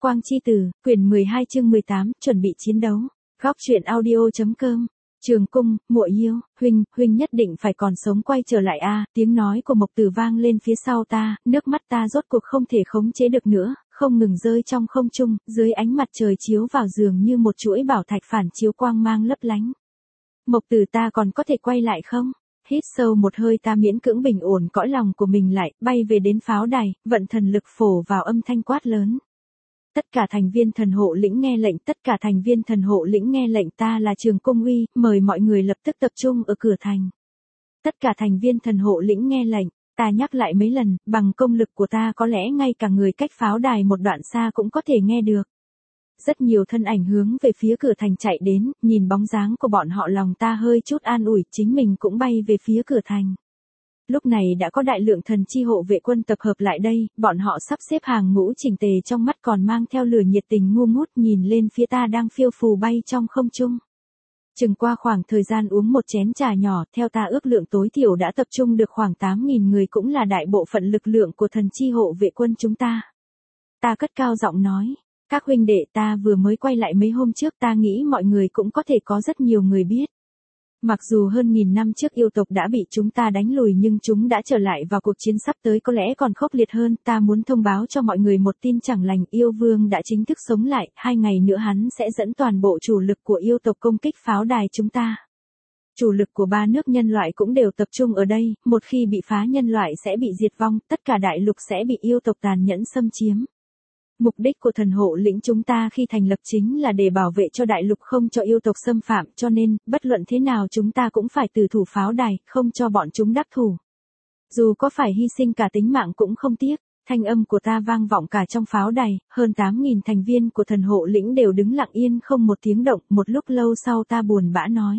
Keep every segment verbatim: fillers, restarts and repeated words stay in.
Quang chi tử, quyển mười hai chương mười tám, chuẩn bị chiến đấu. Góc truyện audio.com. Trường cung, muội yêu, huynh, huynh nhất định phải còn sống quay trở lại a. Tiếng nói của Mộc Tử vang lên phía sau ta, nước mắt ta rốt cuộc không thể khống chế được nữa, không ngừng rơi trong không trung, dưới ánh mặt trời chiếu vào giường như một chuỗi bảo thạch phản chiếu quang mang lấp lánh. Mộc Tử, ta còn có thể quay lại không? Hít sâu một hơi, ta miễn cưỡng bình ổn cõi lòng của mình lại, bay về đến pháo đài, vận thần lực phổ vào âm thanh quát lớn. Tất cả thành viên thần hộ lĩnh nghe lệnh, tất cả thành viên thần hộ lĩnh nghe lệnh, ta là Trường Cung Uy, mời mọi người lập tức tập trung ở cửa thành. Tất cả thành viên thần hộ lĩnh nghe lệnh, ta nhắc lại mấy lần, bằng công lực của ta có lẽ ngay cả người cách pháo đài một đoạn xa cũng có thể nghe được. Rất nhiều thân ảnh hướng về phía cửa thành chạy đến, nhìn bóng dáng của bọn họ lòng ta hơi chút an ủi, chính mình cũng bay về phía cửa thành. Lúc này đã có đại lượng thần chi hộ vệ quân tập hợp lại đây, bọn họ sắp xếp hàng ngũ chỉnh tề, trong mắt còn mang theo lửa nhiệt tình ngu ngút, nhìn lên phía ta đang phiêu phù bay trong không trung. Chừng qua khoảng thời gian uống một chén trà nhỏ, theo ta ước lượng tối thiểu đã tập trung được khoảng tám nghìn người, cũng là đại bộ phận lực lượng của thần chi hộ vệ quân chúng ta. Ta cất cao giọng nói, các huynh đệ, ta vừa mới quay lại mấy hôm trước, ta nghĩ mọi người cũng có thể có rất nhiều người biết. Mặc dù hơn nghìn năm trước yêu tộc đã bị chúng ta đánh lùi, nhưng chúng đã trở lại vào cuộc chiến sắp tới có lẽ còn khốc liệt hơn. Ta muốn thông báo cho mọi người một tin chẳng lành, yêu vương đã chính thức sống lại, hai ngày nữa hắn sẽ dẫn toàn bộ chủ lực của yêu tộc công kích pháo đài chúng ta. Chủ lực của ba nước nhân loại cũng đều tập trung ở đây, một khi bị phá nhân loại sẽ bị diệt vong, tất cả đại lục sẽ bị yêu tộc tàn nhẫn xâm chiếm. Mục đích của thần hộ lĩnh chúng ta khi thành lập chính là để bảo vệ cho đại lục, không cho yêu tộc xâm phạm, cho nên, bất luận thế nào chúng ta cũng phải từ thủ pháo đài, không cho bọn chúng đắc thủ. Dù có phải hy sinh cả tính mạng cũng không tiếc. Thanh âm của ta vang vọng cả trong pháo đài, hơn tám nghìn thành viên của thần hộ lĩnh đều đứng lặng yên không một tiếng động, một lúc lâu sau ta buồn bã nói.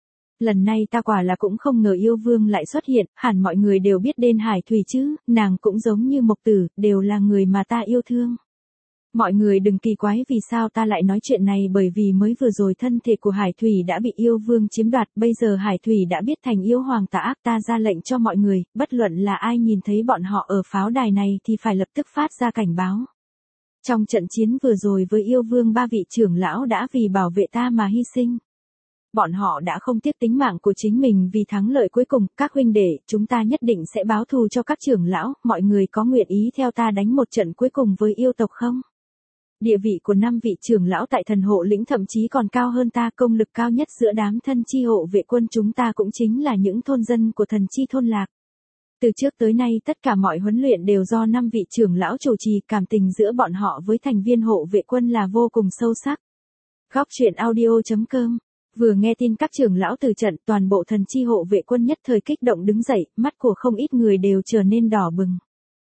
Lần này ta quả là cũng không ngờ yêu vương lại xuất hiện, hẳn mọi người đều biết Đên Hải Thủy chứ, nàng cũng giống như Mộc Tử, đều là người mà ta yêu thương. Mọi người đừng kỳ quái vì sao ta lại nói chuyện này, bởi vì mới vừa rồi thân thể của Hải Thủy đã bị yêu vương chiếm đoạt, bây giờ Hải Thủy đã biết thành yêu hoàng tà ác, ta ra lệnh cho mọi người, bất luận là ai nhìn thấy bọn họ ở pháo đài này thì phải lập tức phát ra cảnh báo. Trong trận chiến vừa rồi với yêu vương, ba vị trưởng lão đã vì bảo vệ ta mà hy sinh. Bọn họ đã không tiếc tính mạng của chính mình vì thắng lợi cuối cùng. Các huynh đệ, chúng ta nhất định sẽ báo thù cho các trưởng lão, mọi người có nguyện ý theo ta đánh một trận cuối cùng với yêu tộc không? Địa vị của năm vị trưởng lão tại thần hộ lĩnh thậm chí còn cao hơn ta, công lực cao nhất giữa đám thân chi hộ vệ quân chúng ta cũng chính là những thôn dân của thần chi thôn lạc. Từ trước tới nay tất cả mọi huấn luyện đều do năm vị trưởng lão chủ trì, cảm tình giữa bọn họ với thành viên hộ vệ quân là vô cùng sâu sắc. Góc truyện audio.com. Vừa nghe tin các trưởng lão từ trận, toàn bộ thần chi hộ vệ quân nhất thời kích động đứng dậy, mắt của không ít người đều trở nên đỏ bừng.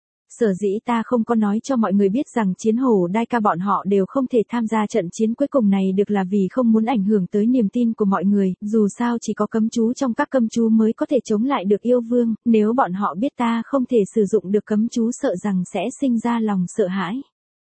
Sở dĩ ta không có nói cho mọi người biết rằng chiến hổ đai ca bọn họ đều không thể tham gia trận chiến cuối cùng này được là vì không muốn ảnh hưởng tới niềm tin của mọi người, dù sao chỉ có cấm chú trong các cấm chú mới có thể chống lại được yêu vương, nếu bọn họ biết ta không thể sử dụng được cấm chú sợ rằng sẽ sinh ra lòng sợ hãi.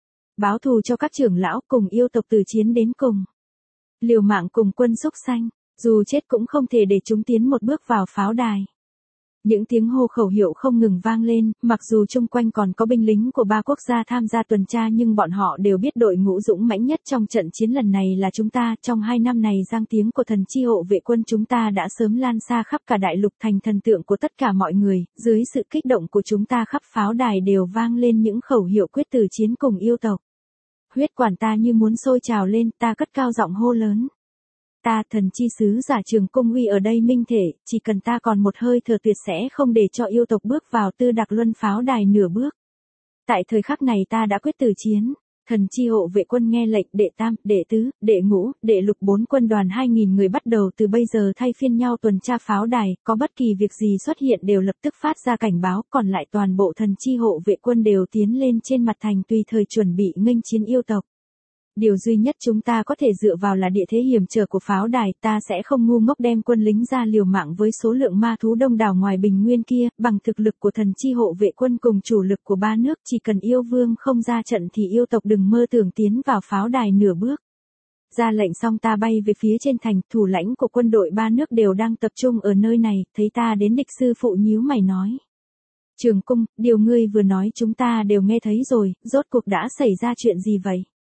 Báo thù cho các trưởng lão, cùng yêu tộc từ chiến đến cùng. Liều mạng cùng quân xúc xanh, dù chết cũng không thể để chúng tiến một bước vào pháo đài. Những tiếng hô khẩu hiệu không ngừng vang lên, mặc dù chung quanh còn có binh lính của ba quốc gia tham gia tuần tra, nhưng bọn họ đều biết đội ngũ dũng mãnh nhất trong trận chiến lần này là chúng ta. Trong hai năm này giang tiếng của thần chi hộ vệ quân chúng ta đã sớm lan xa khắp cả đại lục, thành thần tượng của tất cả mọi người, dưới sự kích động của chúng ta khắp pháo đài đều vang lên những khẩu hiệu quyết tử chiến cùng yêu tộc. Huyết quản ta như muốn sôi trào lên, ta cất cao giọng hô lớn. Ta, thần chi sứ giả Trường Cung Uy ở đây minh thể, chỉ cần ta còn một hơi thở tuyệt sẽ không để cho yêu tộc bước vào Tư Đặc Luân pháo đài nửa bước. Tại thời khắc này ta đã quyết tử chiến. Thần chi hộ vệ quân nghe lệnh, đệ tam, đệ tứ, đệ ngũ, đệ lục bốn quân đoàn hai nghìn người bắt đầu từ bây giờ thay phiên nhau tuần tra pháo đài, có bất kỳ việc gì xuất hiện đều lập tức phát ra cảnh báo, còn lại toàn bộ thần chi hộ vệ quân đều tiến lên trên mặt thành tùy thời chuẩn bị nghênh chiến yêu tộc. Điều duy nhất chúng ta có thể dựa vào là địa thế hiểm trở của pháo đài, ta sẽ không ngu ngốc đem quân lính ra liều mạng với số lượng ma thú đông đảo ngoài bình nguyên kia, bằng thực lực của thần chi hộ vệ quân cùng chủ lực của ba nước, chỉ cần yêu vương không ra trận thì yêu tộc đừng mơ tưởng tiến vào pháo đài nửa bước. Ra lệnh xong ta bay về phía trên thành, thủ lãnh của quân đội ba nước đều đang tập trung ở nơi này, thấy ta đến địch sư phụ nhíu mày nói. Trường Cung, điều ngươi vừa nói chúng ta đều nghe thấy rồi, rốt cuộc đã xảy ra chuyện gì vậy?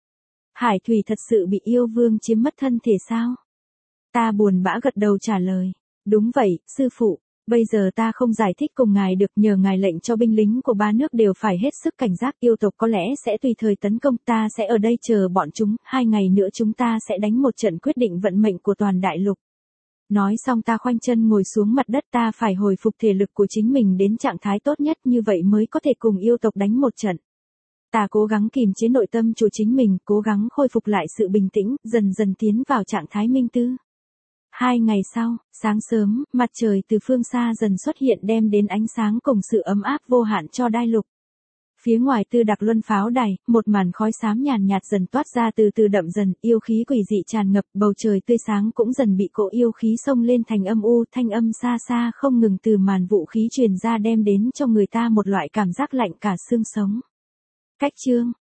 Hải Thủy thật sự bị yêu vương chiếm mất thân thể sao? Ta buồn bã gật đầu trả lời. Đúng vậy, sư phụ. Bây giờ ta không giải thích cùng ngài được, nhờ ngài lệnh cho binh lính của ba nước đều phải hết sức cảnh giác, yêu tộc có lẽ sẽ tùy thời tấn công, ta sẽ ở đây chờ bọn chúng, hai ngày nữa chúng ta sẽ đánh một trận quyết định vận mệnh của toàn đại lục. Nói xong ta khoanh chân ngồi xuống mặt đất, ta phải hồi phục thể lực của chính mình đến trạng thái tốt nhất, như vậy mới có thể cùng yêu tộc đánh một trận. Ta cố gắng kìm chế nội tâm chủ chính mình, cố gắng khôi phục lại sự bình tĩnh, dần dần tiến vào trạng thái minh tư. Hai ngày sau, sáng sớm, mặt trời từ phương xa dần xuất hiện đem đến ánh sáng cùng sự ấm áp vô hạn cho đại lục. Phía ngoài Tư Đặc Luân pháo đài, một màn khói xám nhàn nhạt dần toát ra, từ từ đậm dần, yêu khí quỷ dị tràn ngập, bầu trời tươi sáng cũng dần bị cỗ yêu khí xông lên thành âm u, thanh âm xa xa không ngừng từ màn vũ khí truyền ra đem đến cho người ta một loại cảm giác lạnh cả xương sống. Cách chương